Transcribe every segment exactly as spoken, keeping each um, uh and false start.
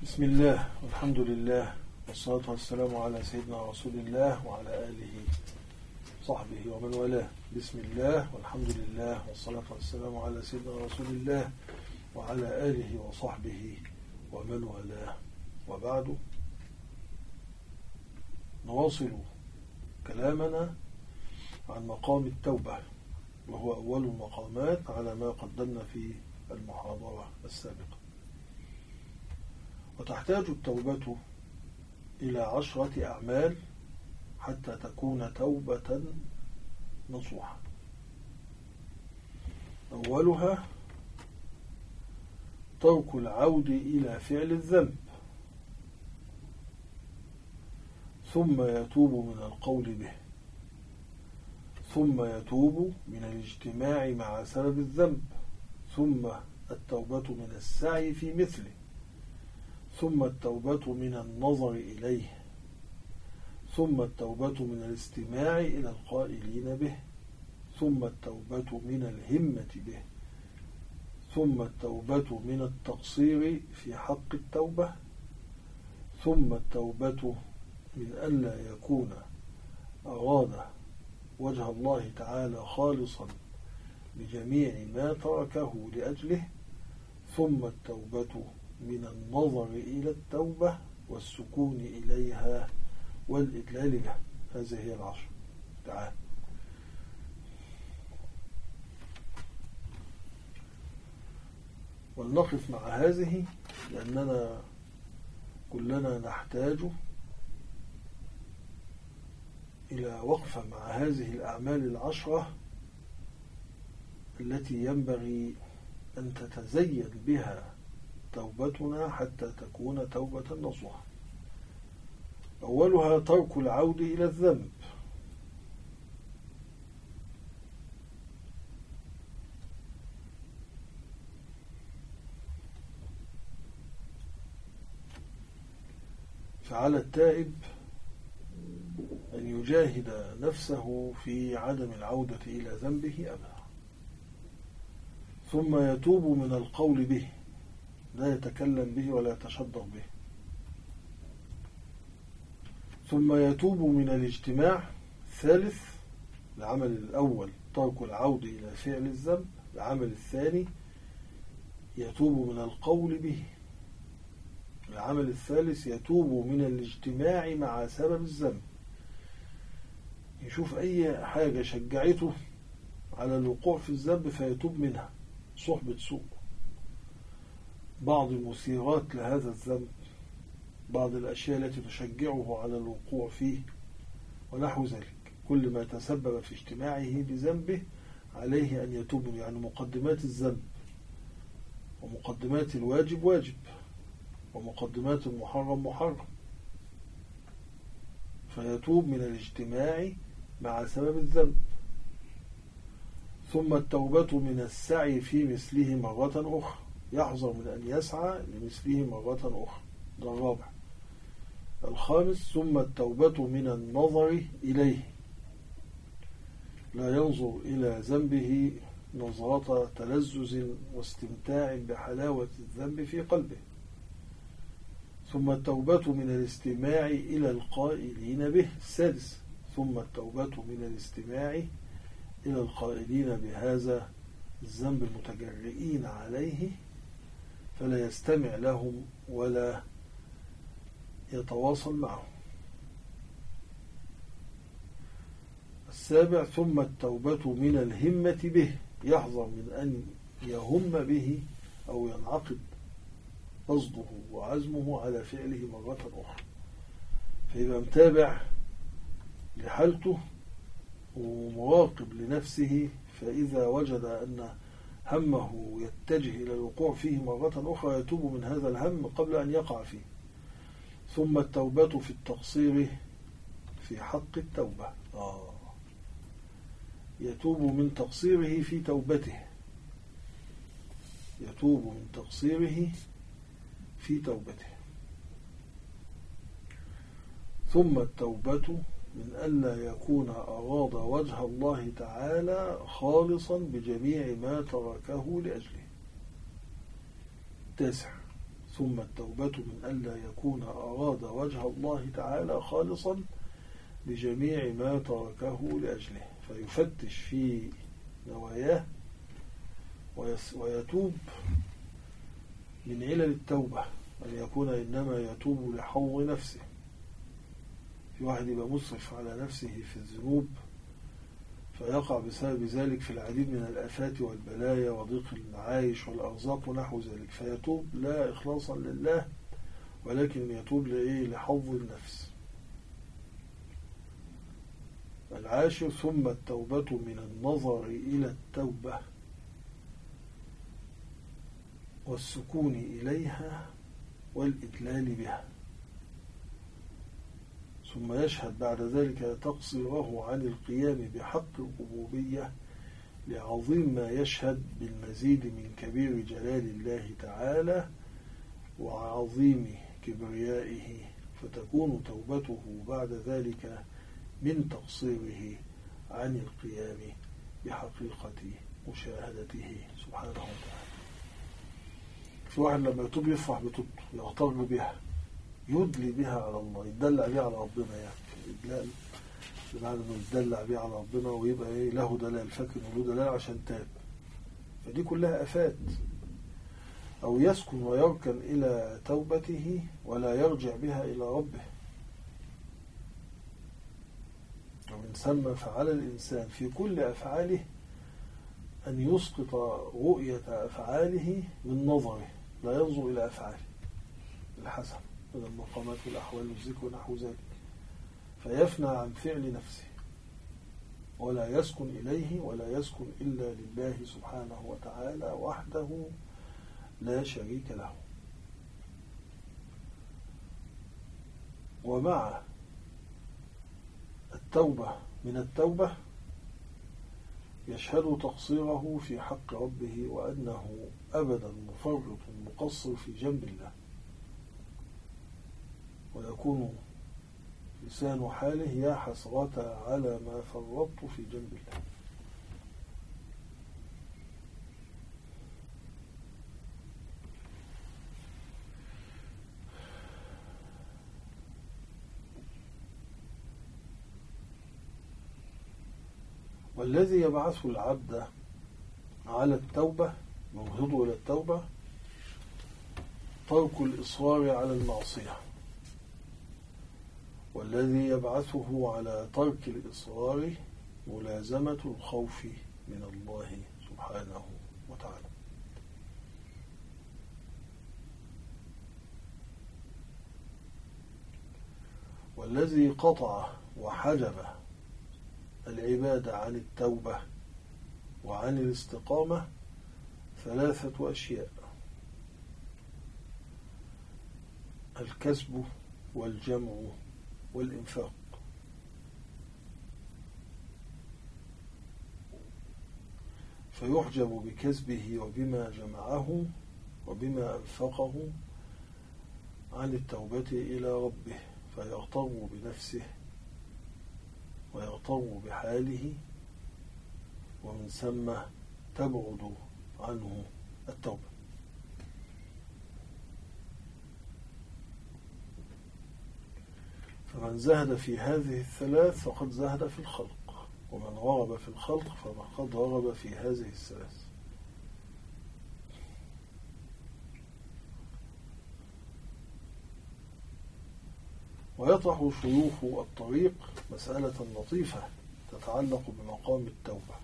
بسم الله والحمد لله والصلاة والسلام على سيدنا رسول الله وعلى آله صحبه ومن والاه. بسم الله والحمد لله والصلاة والسلام على سيدنا رسول الله وعلى آله وصحبه ومن والاه، وبعد. نواصل كلامنا عن مقام التوبة، وهو أول المقامات على ما قدمنا في المحاضرة السابقة. وتحتاج التوبة إلى عشرة أعمال حتى تكون توبة نصوحة. أولها ترك العود إلى فعل الذنب، ثم يتوب من القول به، ثم يتوب من الاجتماع مع سبب الذنب، ثم التوبة من السعي في مثله، ثم التوبة من النظر إليه، ثم التوبة من الاستماع إلى القائلين به، ثم التوبة من الهمة به، ثم التوبة من التقصير في حق التوبة، ثم التوبة من ألا يكون أراد وجه الله تعالى خالصا بجميع ما تركه لأجله، ثم التوبة من النظر إلى التوبة والسكون إليها والإدلال بها. هذه هي العشر. تعال ولنقف مع هذه، لأننا كلنا نحتاج إلى وقفة مع هذه الأعمال العشرة التي ينبغي أن تتزين بها توبتنا حتى تكون توبة نصوحة. أولها ترك العود إلى الذنب. فعلى التائب أن يجاهد نفسه في عدم العودة إلى ذنبه أبدا، ثم يتوب من القول به، لا يتكلم به ولا يتشدق به، ثم يتوب من الاجتماع. ثالث، العمل الأول ترك العود إلى فعل الذنب. العمل الثاني يتوب من القول به. العمل الثالث يتوب من الاجتماع مع سبب الذنب، يشوف أي حاجة شجعته على الوقوع في الذنب فيتوب منها، صحبة سوء، بعض المثيرات لهذا الذنب، بعض الأشياء التي تشجعه على الوقوع فيه ونحو ذلك. كل ما تسبب في اجتماعه بذنبه عليه أن يتوب، يعني مقدمات الذنب ومقدمات الواجب واجب ومقدمات المحرم محرم، فيتوب من الاجتماع مع سبب الذنب. ثم التوبة من السعي في مثله مرة أخرى، يحذر من أن يسعى لمثله مرة أخرى. ده الرابع. الخامس، ثم التوبة من النظر إليه، لا ينظر إلى ذنبه نظرة تلذذ واستمتاع بحلاوة الذنب في قلبه. ثم التوبة من الاستماع إلى القائلين به. السادس، ثم التوبة من الاستماع إلى القائلين بهذا الذنب المتجرئين عليه، فلا يستمع لهم ولا يتواصل معهم. السابع، ثم التوبة من الهمة به، يحذر من أن يهم به أو ينعقد قصده وعزمه على فعله مرة أخرى، فيبقى متابع لحالته ومراقب لنفسه، فإذا وجد أن همه يتجه إلى الوقوع فيه مرة أخرى يتوب من هذا الهم قبل أن يقع فيه. ثم التوبة في التقصير في حق التوبة، آه. يتوب من تقصيره في توبته، يتوب من تقصيره في توبته. ثم التوبة من ألا يكون أراد وجه الله تعالى خالصا بجميع ما تركه لأجله. تاسع، ثم التوبة من ألا يكون أراد وجه الله تعالى خالصا بجميع ما تركه لأجله، فيفتش في نواياه ويتوب من علل التوبة، أن يكون إنما يتوب لحظ نفسه. في واحد يبقى مسرف على نفسه في الذنوب فيقع بسبب ذلك في العديد من الآفات والبلايا وضيق المعايش والأرزاق ونحو ذلك، فيتوب لا إخلاصا لله ولكن يتوب لإيه؟ لحظ النفس. العاشر ثم التوبة من النظر إلى التوبة والسكون إليها والإدلال بها، ثم يشهد بعد ذلك تقصيره عن القيام بحق الربوبية لعظيم ما يشهد بالمزيد من كبير جلال الله تعالى وعظيم كبريائه، فتكون توبته بعد ذلك من تقصيره عن القيام بحقيقة مشاهدته سبحانه وتعالى. في واحد لما يتوب يفرح بتوبته، يغتر بها، يدلي بها على الله، يدلع بها على ربنا، يعني الإدلال بمعنى انه يدلع بها على ربنا ويبقى ايه له دلال، فاكر انه له دلال عشان تاب. فدي كلها آفات. أو يسكن ويركن إلى توبته ولا يرجع بها إلى ربه. ومن ثم فعل الإنسان في كل أفعاله أن يسقط رؤية أفعاله من نظره، لا ينظر إلى أفعاله الحسن من المقامات والأحوال والذكر ونحو ذلك، فيفنى عن فعل نفسه ولا يسكن إليه ولا يسكن إلا لله سبحانه وتعالى وحده لا شريك له. ومع التوبة من التوبة يشهد تقصيره في حق ربه وأنه أبدا مفرط مقصر في جنب الله، ويكون لسان حاله يا حسرة على ما فرطت في جنب الله. والذي يبعث العبد على التوبة ينهض إلى التوبة ترك الإصرار على المعصية، والذي يبعثه على ترك الإصرار ملازمة الخوف من الله سبحانه وتعالى. والذي قطع وحجب العبادة عن التوبة وعن الاستقامة ثلاثة أشياء: الكسب والجمع والإنفاق. فيحجب بكسبه وبما جمعه وبما أنفقه عن التوبة إلى ربه، فيغتر بنفسه ويغتر بحاله، ومن ثم تبعد عنه التوبة. فمن زهد في هذه الثلاث فقد زهد في الخلق، ومن رغب في الخلق فقد رغب في هذه الثلاث. ويطرح شيوخ الطريق مسألة لطيفة تتعلق بمقام التوبة،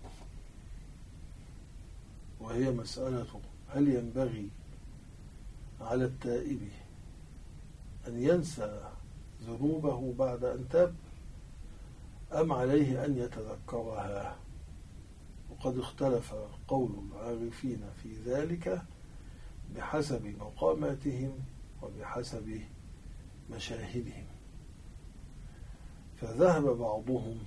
وهي مسألة: هل ينبغي على التائب أن ينسى ذنوبه بعد أن تاب أم عليه أن يتذكرها؟ وقد اختلف قول العارفين في ذلك بحسب مقاماتهم وبحسب مشاهدهم. فذهب بعضهم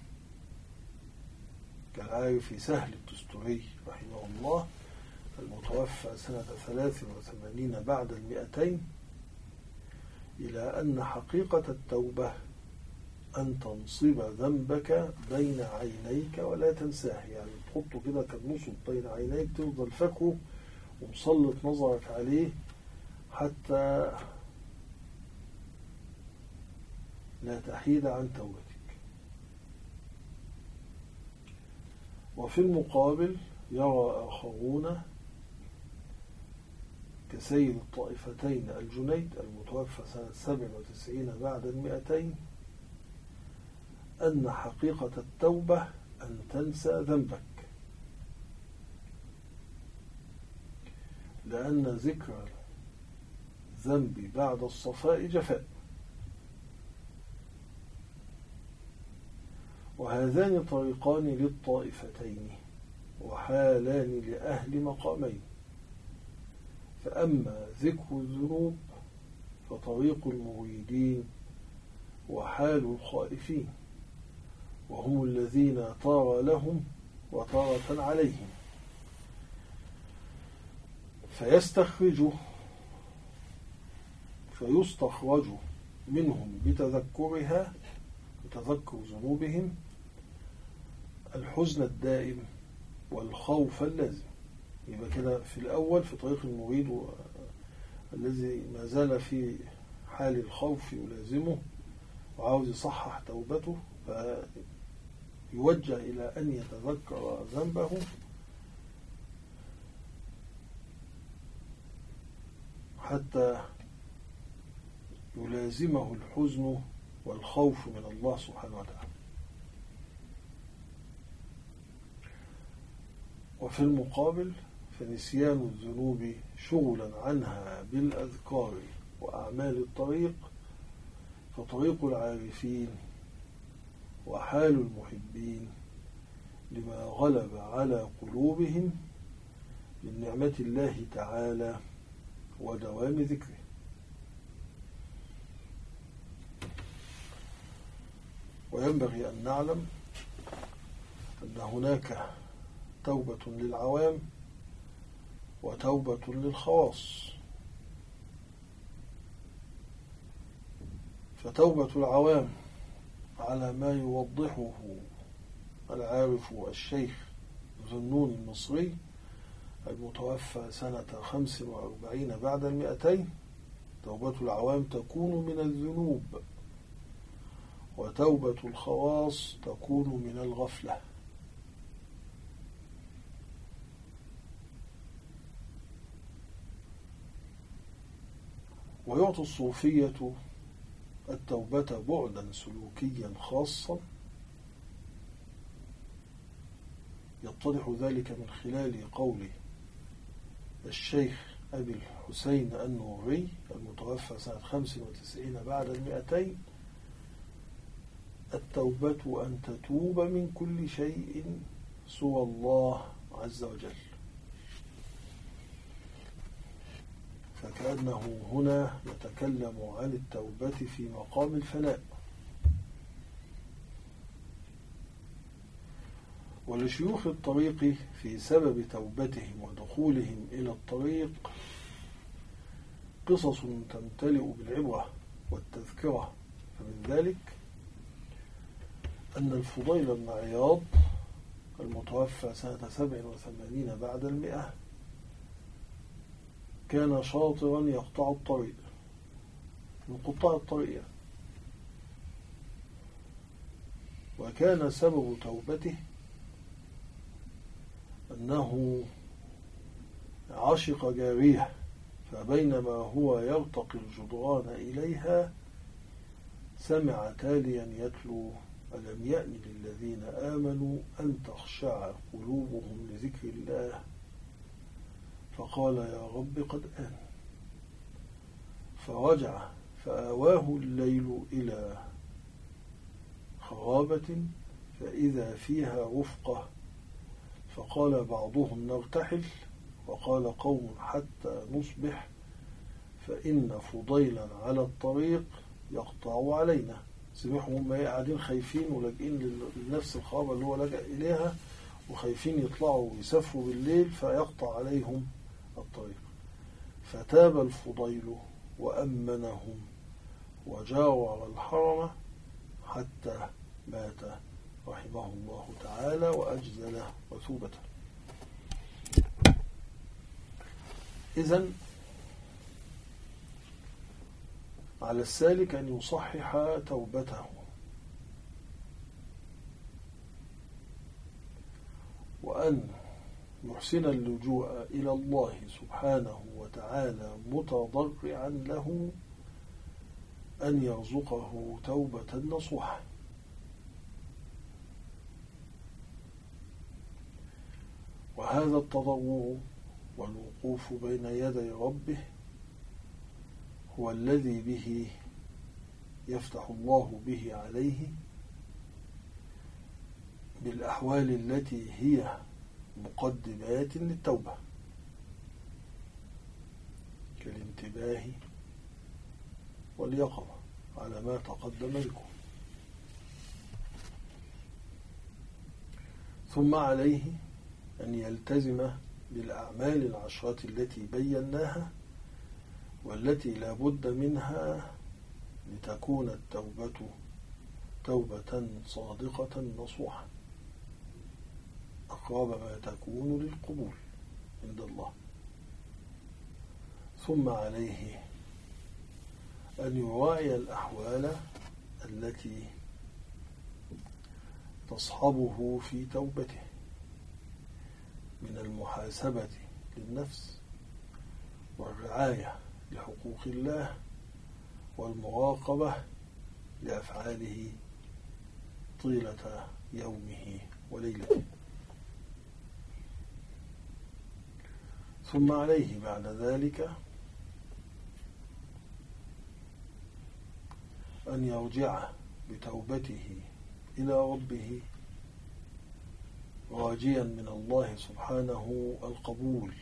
كالعارف سهل التستري رحمه الله المتوفى سنة ثلاث وثمانين بعد المئتين إلى أن حقيقة التوبة أن تنصب ذنبك بين عينيك ولا تنساه، يعني تحطه كده كالنصب بين عينيك، تفضل فاكره ومسلط نظرك عليه حتى لا تحيد عن توبتك. وفي المقابل يرى آخرون كسيد الطائفتين الجنيد المتوفى سنة سبع وتسعين بعد المئتين أن حقيقة التوبة أن تنسى ذنبك، لأن ذكر الذنب بعد الصفاء جفاء. وهذان طريقان للطائفتين وحالان لأهل مقامين. فأما ذكر الذنوب فطريق المريدين وحال الخائفين، وهم الذين طار لهم وطارة عليهم، فيستخرج فيستخرج منهم بتذكرها بتذكر ذنوبهم الحزن الدائم والخوف اللازم. يبقى كده في الأول في طريق المريد الذي ما زال في حال الخوف يلازمه وعاوز يصحح توبته، فيوجه إلى أن يتذكر ذنبه حتى يلازمه الحزن والخوف من الله سبحانه وتعالى. وفي المقابل فنسيان الذنوب شغلا عنها بالأذكار وأعمال الطريق فطريق العارفين وحال المحبين لما غلب على قلوبهم من نعمة الله تعالى ودوام ذكره. وينبغي أن نعلم أن هناك توبة للعوام وتوبة للخواص. فتوبة العوام على ما يوضحه العارف الشيخ ذنون المصري المتوفى سنة خمس وأربعين بعد المئتين، توبة العوام تكون من الذنوب، وتوبة الخواص تكون من الغفلة. ويعطي الصوفية التوبة بعدا سلوكيا خاصا يتضح ذلك من خلال قول الشيخ أبي الحسين النوري المتوفى سنة خمس وتسعين بعد المئتين: التوبة أن تتوب من كل شيء سوى الله عز وجل. فكأنه هنا يتكلم عن التوبة في مقام الفناء. ولشيوخ الطريق في سبب توبتهم ودخولهم إلى الطريق قصص تمتلئ بالعبرة والتذكرة. فمن ذلك أن الفضيل بن عياض المتوفى سنة سبع وثمانين بعد المئة كان شاطرا يقطع الطريق من قطاع الطريق، وكان سبب توبته أنه عشق جارية، فبينما هو يرتقي الجدران إليها سمع تاليا يتلو: ألم يأن للذين آمنوا أن تخشع قلوبهم لذكر الله، فقال يا رب قد آن. فرجع فآواه الليل إلى خرابة فإذا فيها رفقة، فقال بعضهم نرتحل، وقال قوم حتى نصبح، فإن فضيلا على الطريق يقطع علينا. سمعهم هم قاعدين خايفين ولاجئين لنفس الخرابة اللي هو لجأ إليها، وخايفين يطلعوا ويسافروا بالليل فيقطع عليهم الطريق. فتاب الفضيل وأمنهم وجاور الحرم حتى مات رحمه الله تعالى وأجزل وثوبته. إذن على السالك أن يصحح توبته وأن يحسن اللجوء إلى الله سبحانه وتعالى متضرعا له أن يرزقه توبة نصوحة. وهذا التضرع والوقوف بين يدي ربه هو الذي به يفتح الله به عليه بالأحوال التي هي مقدمات للتوبة كالانتباه واليقظة على ما تقدم لكم. ثم عليه أن يلتزم بالأعمال العشرة التي بيناها والتي لا بد منها لتكون التوبة توبة صادقة نصوحة أقرب ما تكون للقبول عند الله. ثم عليه أن يراعي الأحوال التي تصحبه في توبته من المحاسبة للنفس والرعاية لحقوق الله والمراقبة لأفعاله طيلة يومه وليلته. ثم عليه بعد ذلك أن يرجع بتوبته إلى ربه راجيا من الله سبحانه القبول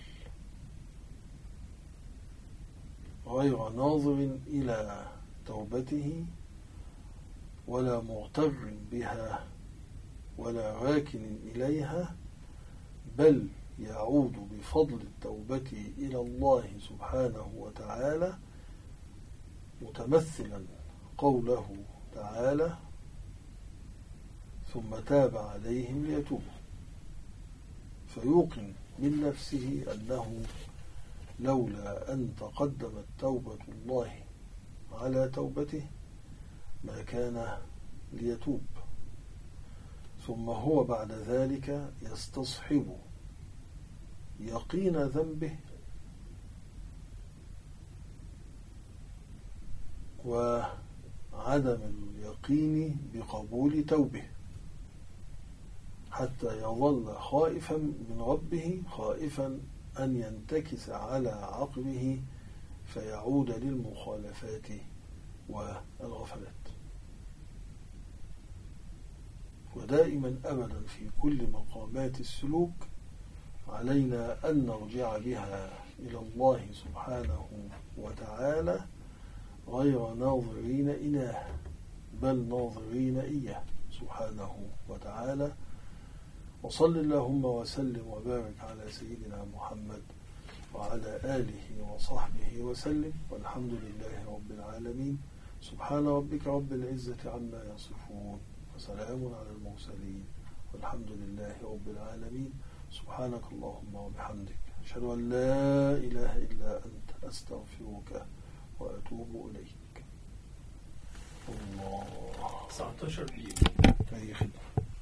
غير ناظر إلى توبته ولا مغتر بها ولا راكن إليها، بل يعود بفضل التوبة إلى الله سبحانه وتعالى متمثلا قوله تعالى ثم تاب عليهم ليتوبوا، فيوقن من نفسه أنه لولا أن تقدمت توبة الله على توبته ما كان ليتوب. ثم هو بعد ذلك يستصحب يقين ذنبه وعدم اليقين بقبول توبه حتى يظل خائفا من ربه، خائفا أن ينتكس على عقبه فيعود للمخالفات والغفلات. ودائما أبدا في كل مقامات السلوك علينا أن نرجع بها إلى الله سبحانه وتعالى غير ناظرين إله بل ناظرين إياه سبحانه وتعالى. وصل اللهم وسلم وبارك على سيدنا محمد وعلى آله وصحبه وسلم، والحمد لله رب العالمين. سبحان ربك رب العزة عما يصفون وسلام على المرسلين والحمد لله رب العالمين. سبحانك اللهم وبحمدك أشهد أن لا إله إلا أنت أستغفرك وأتوب إليك. الله تسعتاشر أي خدمة.